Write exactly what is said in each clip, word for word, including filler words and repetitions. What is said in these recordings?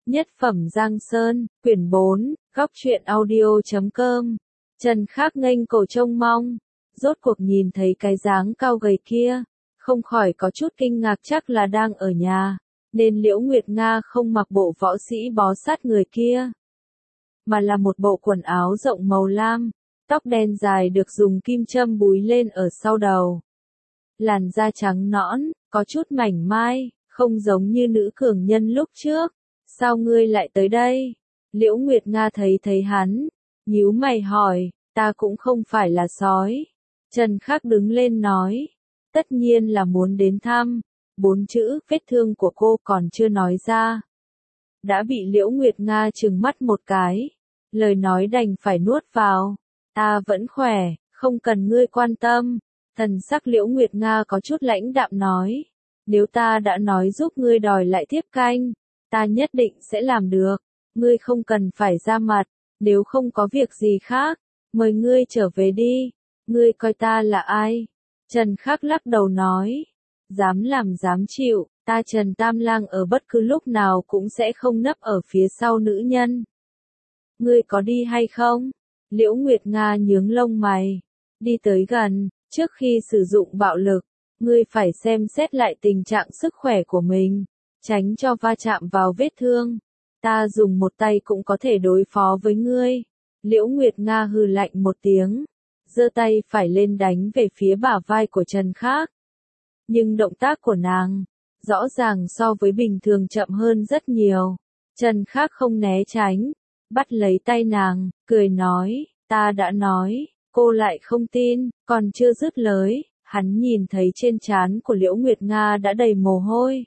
Nhất phẩm Giang Sơn, quyển bốn, góc truyện audio chấm com. Trần Khắc nghênh cổ trông mong, rốt cuộc nhìn thấy cái dáng cao gầy kia, không khỏi có chút kinh ngạc, chắc là đang ở nhà, nên Liễu Nguyệt Nga không mặc bộ võ sĩ bó sát người kia, mà là một bộ quần áo rộng màu lam, tóc đen dài được dùng kim châm búi lên ở sau đầu. Làn da trắng nõn, có chút mảnh mai, không giống như nữ cường nhân lúc trước. Sao ngươi lại tới đây? Liễu Nguyệt Nga thấy thấy hắn, nhíu mày hỏi, ta cũng không phải là sói. Trần Khắc đứng lên nói, tất nhiên là muốn đến thăm. Bốn chữ, vết thương của cô còn chưa nói ra. Đã bị Liễu Nguyệt Nga trừng mắt một cái. Lời nói đành phải nuốt vào. Ta vẫn khỏe, không cần ngươi quan tâm. Thần sắc Liễu Nguyệt Nga có chút lãnh đạm nói. Nếu ta đã nói giúp ngươi đòi lại thiếp canh, ta nhất định sẽ làm được. Ngươi không cần phải ra mặt, nếu không có việc gì khác, mời ngươi trở về đi. Ngươi coi ta là ai? Trần Khắc lắc đầu nói. Dám làm dám chịu, ta Trần Tam Lang ở bất cứ lúc nào cũng sẽ không nấp ở phía sau nữ nhân. Ngươi có đi hay không? Liễu Nguyệt Nga nhướng lông mày. Đi tới gần, trước khi sử dụng bạo lực, ngươi phải xem xét lại tình trạng sức khỏe của mình, tránh cho va chạm vào vết thương. Ta dùng một tay cũng có thể đối phó với ngươi. Liễu Nguyệt Nga hừ lạnh một tiếng, giơ tay phải lên đánh về phía bả vai của Trần Khắc. Nhưng động tác của nàng, rõ ràng so với bình thường chậm hơn rất nhiều. Trần Khắc không né tránh, bắt lấy tay nàng, cười nói, ta đã nói, cô lại không tin, còn chưa dứt lời, hắn nhìn thấy trên trán của Liễu Nguyệt Nga đã đầy mồ hôi.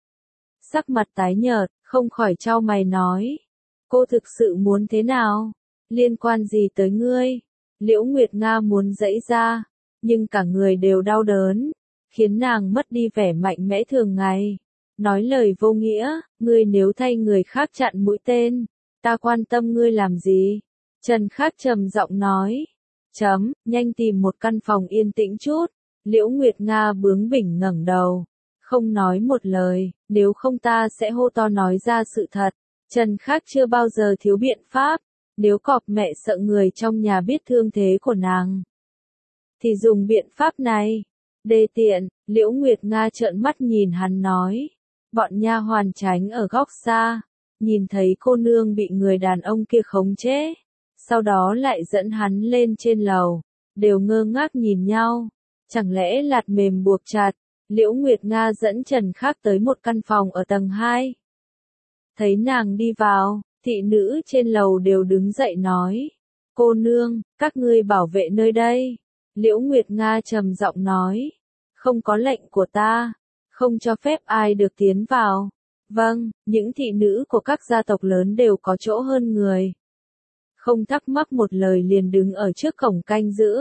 Sắc mặt tái nhợt, không khỏi chau mày nói, cô thực sự muốn thế nào? Liên quan gì tới ngươi? Liễu Nguyệt Nga muốn giãy ra, nhưng cả người đều đau đớn, khiến nàng mất đi vẻ mạnh mẽ thường ngày. Nói lời vô nghĩa, ngươi nếu thay người khác chặn mũi tên, ta quan tâm ngươi làm gì? Trần Khắc trầm giọng nói. Chấm, nhanh tìm một căn phòng yên tĩnh chút. Liễu Nguyệt Nga bướng bỉnh ngẩng đầu, không nói một lời, nếu không ta sẽ hô to nói ra sự thật. Trần Khắc chưa bao giờ thiếu biện pháp, nếu cọp mẹ sợ người trong nhà biết thương thế của nàng, thì dùng biện pháp này. Đê tiện, Liễu Nguyệt Nga trợn mắt nhìn hắn nói. Bọn nha hoàn tránh ở góc xa, nhìn thấy cô nương bị người đàn ông kia khống chế, sau đó lại dẫn hắn lên trên lầu, đều ngơ ngác nhìn nhau. Chẳng lẽ lạt mềm buộc chặt? Liễu Nguyệt Nga dẫn Trần Khắc tới một căn phòng ở tầng hai. Thấy nàng đi vào, thị nữ trên lầu đều đứng dậy nói. Cô nương, các ngươi bảo vệ nơi đây. Liễu Nguyệt Nga trầm giọng nói. Không có lệnh của ta, không cho phép ai được tiến vào. Vâng, những thị nữ của các gia tộc lớn đều có chỗ hơn người. Không thắc mắc một lời liền đứng ở trước cổng canh giữ.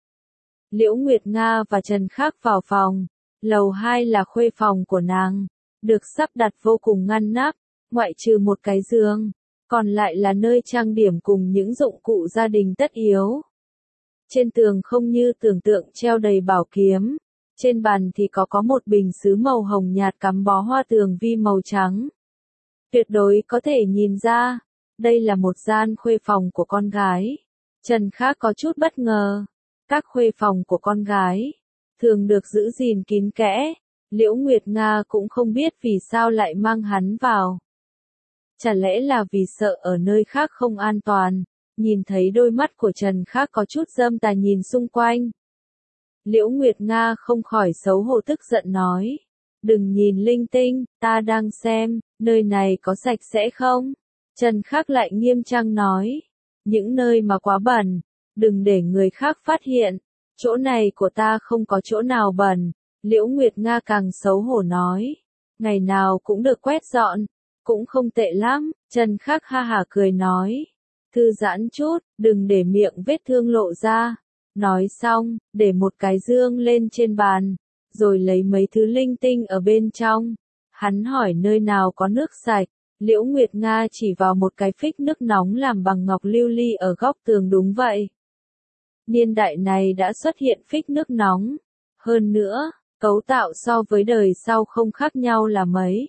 Liễu Nguyệt Nga và Trần Khắc vào phòng. Lầu hai là khuê phòng của nàng, được sắp đặt vô cùng ngăn nắp, ngoại trừ một cái giường, còn lại là nơi trang điểm cùng những dụng cụ gia đình tất yếu. Trên tường không như tưởng tượng treo đầy bảo kiếm, trên bàn thì có có một bình sứ màu hồng nhạt cắm bó hoa tường vi màu trắng. Tuyệt đối có thể nhìn ra, đây là một gian khuê phòng của con gái. Trần Khắc có chút bất ngờ, các khuê phòng của con gái thường được giữ gìn kín kẽ. Liễu Nguyệt Nga cũng không biết vì sao lại mang hắn vào. Chả lẽ là vì sợ ở nơi khác không an toàn? Nhìn thấy đôi mắt của Trần Khắc có chút dâm tà nhìn xung quanh, Liễu Nguyệt Nga không khỏi xấu hổ tức giận nói. Đừng nhìn linh tinh, ta đang xem, nơi này có sạch sẽ không? Trần Khắc lại nghiêm trang nói. Những nơi mà quá bẩn, đừng để người khác phát hiện. Chỗ này của ta không có chỗ nào bẩn. Liễu Nguyệt Nga càng xấu hổ nói. Ngày nào cũng được quét dọn, cũng không tệ lắm. Trần Khắc ha hả cười nói. Thư giãn chút, đừng để miệng vết thương lộ ra. Nói xong, để một cái dương lên trên bàn, rồi lấy mấy thứ linh tinh ở bên trong. Hắn hỏi nơi nào có nước sạch. Liễu Nguyệt Nga chỉ vào một cái phích nước nóng làm bằng ngọc lưu ly ở góc tường. Đúng vậy. Niên đại này đã xuất hiện phích nước nóng. Hơn nữa, cấu tạo so với đời sau không khác nhau là mấy.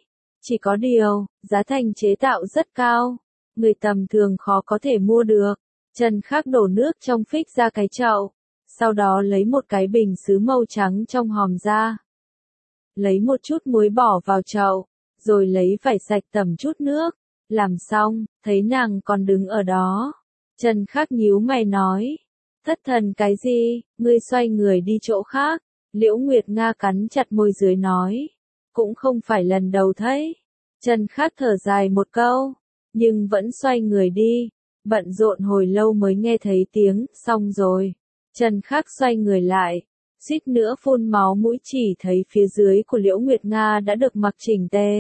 Chỉ có điều, giá thành chế tạo rất cao, người tầm thường khó có thể mua được. Trần Khắc đổ nước trong phích ra cái chậu, sau đó lấy một cái bình sứ màu trắng trong hòm ra. Lấy một chút muối bỏ vào chậu, rồi lấy vải sạch tẩm chút nước. Làm xong, thấy nàng còn đứng ở đó. Trần Khắc nhíu mày nói. Thất thần cái gì, ngươi xoay người đi chỗ khác. Liễu Nguyệt Nga cắn chặt môi dưới nói. Cũng không phải lần đầu thấy. Trần Khắc thở dài một câu, nhưng vẫn xoay người đi. Bận rộn hồi lâu mới nghe thấy tiếng, xong rồi. Trần Khắc xoay người lại, suýt nữa phun máu mũi chỉ thấy phía dưới của Liễu Nguyệt Nga đã được mặc chỉnh tề.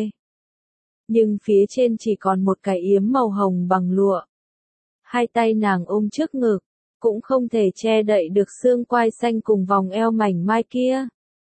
Nhưng phía trên chỉ còn một cái yếm màu hồng bằng lụa. Hai tay nàng ôm trước ngực, cũng không thể che đậy được xương quai xanh cùng vòng eo mảnh mai kia.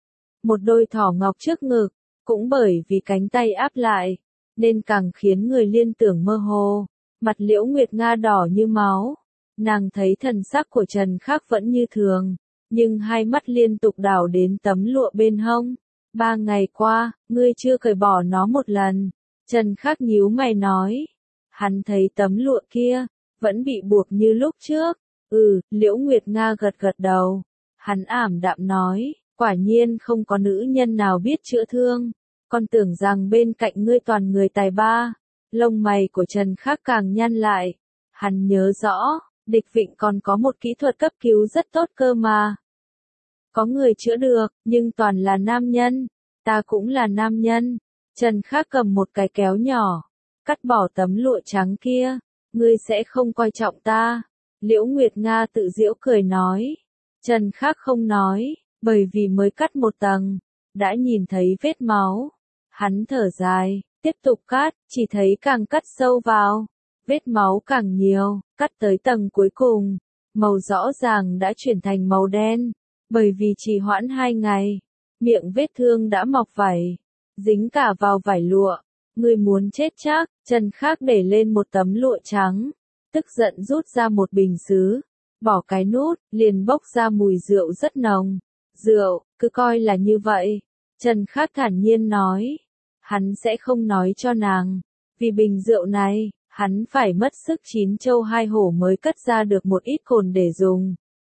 Một đôi thỏ ngọc trước ngực, cũng bởi vì cánh tay áp lại, nên càng khiến người liên tưởng mơ hồ. Mặt Liễu Nguyệt Nga đỏ như máu, nàng thấy thần sắc của Trần Khắc vẫn như thường, nhưng hai mắt liên tục đảo đến tấm lụa bên hông. Ba ngày qua, ngươi chưa cởi bỏ nó một lần. Trần Khắc nhíu mày nói. Hắn thấy tấm lụa kia, vẫn bị buộc như lúc trước. Ừ, Liễu Nguyệt Nga gật gật đầu. Hắn ảm đạm nói, quả nhiên không có nữ nhân nào biết chữa thương. Con tưởng rằng bên cạnh ngươi toàn người tài ba. Lông mày của Trần Khắc càng nhăn lại. Hắn nhớ rõ, Địch Vịnh còn có một kỹ thuật cấp cứu rất tốt cơ mà. Có người chữa được, nhưng toàn là nam nhân. Ta cũng là nam nhân. Trần Khắc cầm một cái kéo nhỏ, cắt bỏ tấm lụa trắng kia. Ngươi sẽ không coi trọng ta. Liễu Nguyệt Nga tự giễu cười nói. Trần Khắc không nói, bởi vì mới cắt một tầng, đã nhìn thấy vết máu. Hắn thở dài, tiếp tục cắt, chỉ thấy càng cắt sâu vào, vết máu càng nhiều, cắt tới tầng cuối cùng, màu rõ ràng đã chuyển thành màu đen, bởi vì trì hoãn hai ngày, miệng vết thương đã mọc vảy, dính cả vào vải lụa. Ngươi muốn chết chắc. Trần Khắc để lên một tấm lụa trắng, tức giận rút ra một bình sứ, bỏ cái nút, liền bốc ra mùi rượu rất nồng. Rượu, cứ coi là như vậy. Trần Khắc thản nhiên nói. Hắn sẽ không nói cho nàng, vì bình rượu này, hắn phải mất sức chín châu hai hổ mới cất ra được một ít cồn để dùng.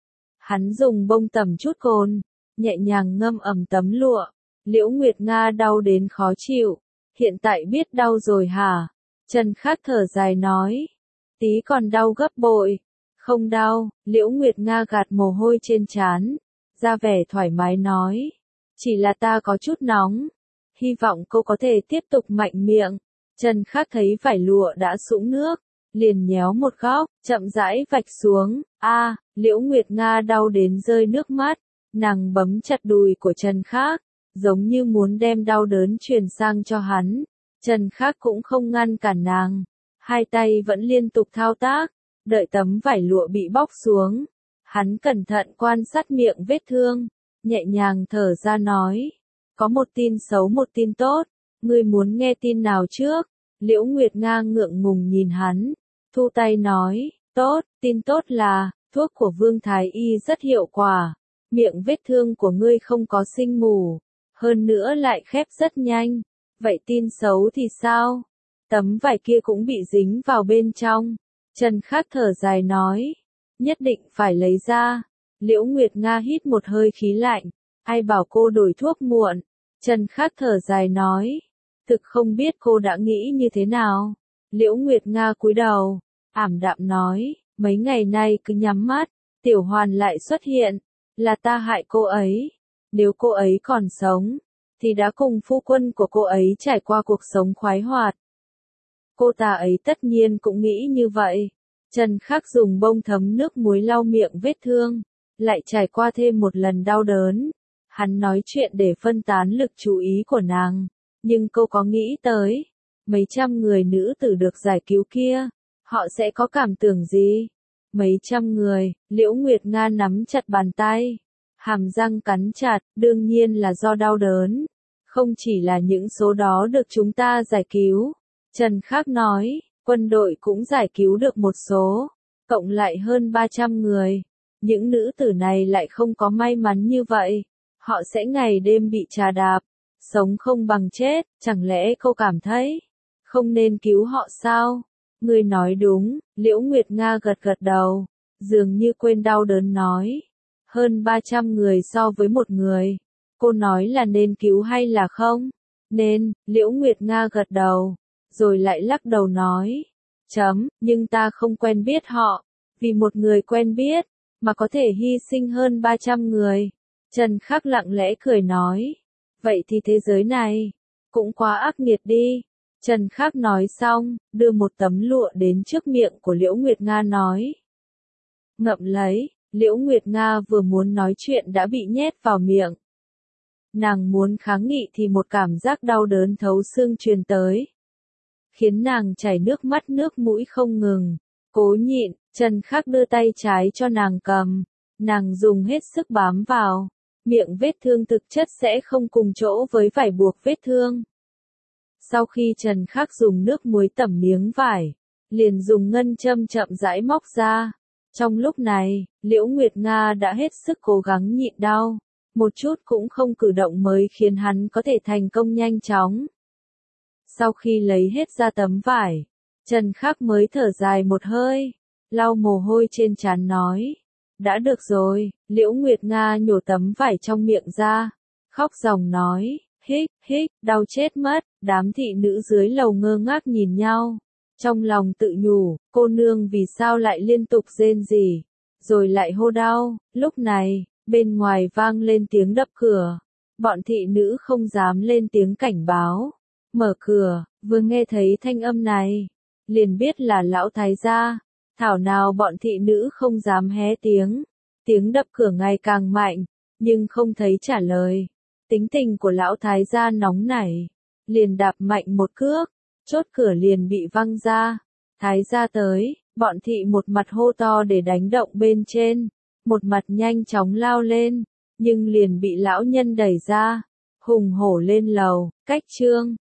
Hắn dùng bông tẩm chút cồn, nhẹ nhàng ngâm ẩm tấm lụa. Liễu Nguyệt Nga đau đến khó chịu. Hiện tại biết đau rồi hả? Trần Khắc thở dài nói. Tí còn đau gấp bội. Không đau, Liễu Nguyệt Nga gạt mồ hôi trên trán, ra vẻ thoải mái nói. Chỉ là ta có chút nóng. Hy vọng cô có thể tiếp tục mạnh miệng. Trần Khắc thấy vải lụa đã sũng nước, liền nhéo một góc, chậm rãi vạch xuống. A, à, Liễu Nguyệt Nga đau đến rơi nước mắt. Nàng bấm chặt đùi của Trần Khắc, giống như muốn đem đau đớn truyền sang cho hắn. Trần Khắc cũng không ngăn cản nàng, hai tay vẫn liên tục thao tác, đợi tấm vải lụa bị bóc xuống. Hắn cẩn thận quan sát miệng vết thương, nhẹ nhàng thở ra nói. Có một tin xấu một tin tốt, ngươi muốn nghe tin nào trước? Liễu Nguyệt Nga ngượng ngùng nhìn hắn, thu tay nói, tốt, tin tốt là, thuốc của Vương Thái Y rất hiệu quả, miệng vết thương của ngươi không có sinh mủ, hơn nữa lại khép rất nhanh. Vậy tin xấu thì sao? Tấm vải kia cũng bị dính vào bên trong. Trần Khắc thở dài nói, nhất định phải lấy ra. Liễu Nguyệt Nga hít một hơi khí lạnh, ai bảo cô đổi thuốc muộn? Trần Khắc thở dài nói, thực không biết cô đã nghĩ như thế nào. Liễu Nguyệt Nga cúi đầu, ảm đạm nói, mấy ngày nay cứ nhắm mắt, Tiểu Hoàn lại xuất hiện, là ta hại cô ấy. Nếu cô ấy còn sống, thì đã cùng phu quân của cô ấy trải qua cuộc sống khoái hoạt. Cô ta ấy tất nhiên cũng nghĩ như vậy. Trần Khắc dùng bông thấm nước muối lau miệng vết thương, lại trải qua thêm một lần đau đớn. Hắn nói chuyện để phân tán lực chú ý của nàng, nhưng cô có nghĩ tới, mấy trăm người nữ tử được giải cứu kia, họ sẽ có cảm tưởng gì? Mấy trăm người, Liễu Nguyệt Nga nắm chặt bàn tay, hàm răng cắn chặt, đương nhiên là do đau đớn. Không chỉ là những số đó được chúng ta giải cứu. Trần Khắc nói, quân đội cũng giải cứu được một số, cộng lại hơn ba trăm người. Những nữ tử này lại không có may mắn như vậy. Họ sẽ ngày đêm bị trà đạp, sống không bằng chết, chẳng lẽ cô cảm thấy không nên cứu họ sao? Ngươi nói đúng, Liễu Nguyệt Nga gật gật đầu, dường như quên đau đớn nói. Hơn ba trăm người so với một người. Cô nói là nên cứu hay là không? Nên, Liễu Nguyệt Nga gật đầu, rồi lại lắc đầu nói. Chấm, nhưng ta không quen biết họ. Vì một người quen biết, mà có thể hy sinh hơn ba trăm người. Trần Khắc lặng lẽ cười nói. Vậy thì thế giới này, cũng quá ác nghiệt đi. Trần Khắc nói xong, đưa một tấm lụa đến trước miệng của Liễu Nguyệt Nga nói. Ngậm lấy, Liễu Nguyệt Nga vừa muốn nói chuyện đã bị nhét vào miệng. Nàng muốn kháng nghị thì một cảm giác đau đớn thấu xương truyền tới, khiến nàng chảy nước mắt nước mũi không ngừng. Cố nhịn, Trần Khắc đưa tay trái cho nàng cầm, nàng dùng hết sức bám vào. Miệng vết thương thực chất sẽ không cùng chỗ với vải buộc vết thương. Sau khi Trần Khắc dùng nước muối tẩm miếng vải, liền dùng ngân châm chậm rãi móc ra. Trong lúc này, Liễu Nguyệt Nga đã hết sức cố gắng nhịn đau, một chút cũng không cử động mới khiến hắn có thể thành công nhanh chóng. Sau khi lấy hết ra tấm vải, Trần Khắc mới thở dài một hơi, lau mồ hôi trên trán nói. Đã được rồi, Liễu Nguyệt Nga nhổ tấm vải trong miệng ra, khóc ròng nói, hích, hích, đau chết mất. Đám thị nữ dưới lầu ngơ ngác nhìn nhau, trong lòng tự nhủ, cô nương vì sao lại liên tục rên rỉ, rồi lại hô đau. Lúc này, bên ngoài vang lên tiếng đập cửa, bọn thị nữ không dám lên tiếng cảnh báo, mở cửa, vừa nghe thấy thanh âm này, liền biết là lão thái gia. Thảo nào bọn thị nữ không dám hé tiếng, tiếng đập cửa ngày càng mạnh, nhưng không thấy trả lời. Tính tình của lão thái gia nóng nảy, liền đạp mạnh một cước, chốt cửa liền bị văng ra. Thái gia tới, bọn thị một mặt hô to để đánh động bên trên, một mặt nhanh chóng lao lên, nhưng liền bị lão nhân đẩy ra, hùng hổ lên lầu. Cách chương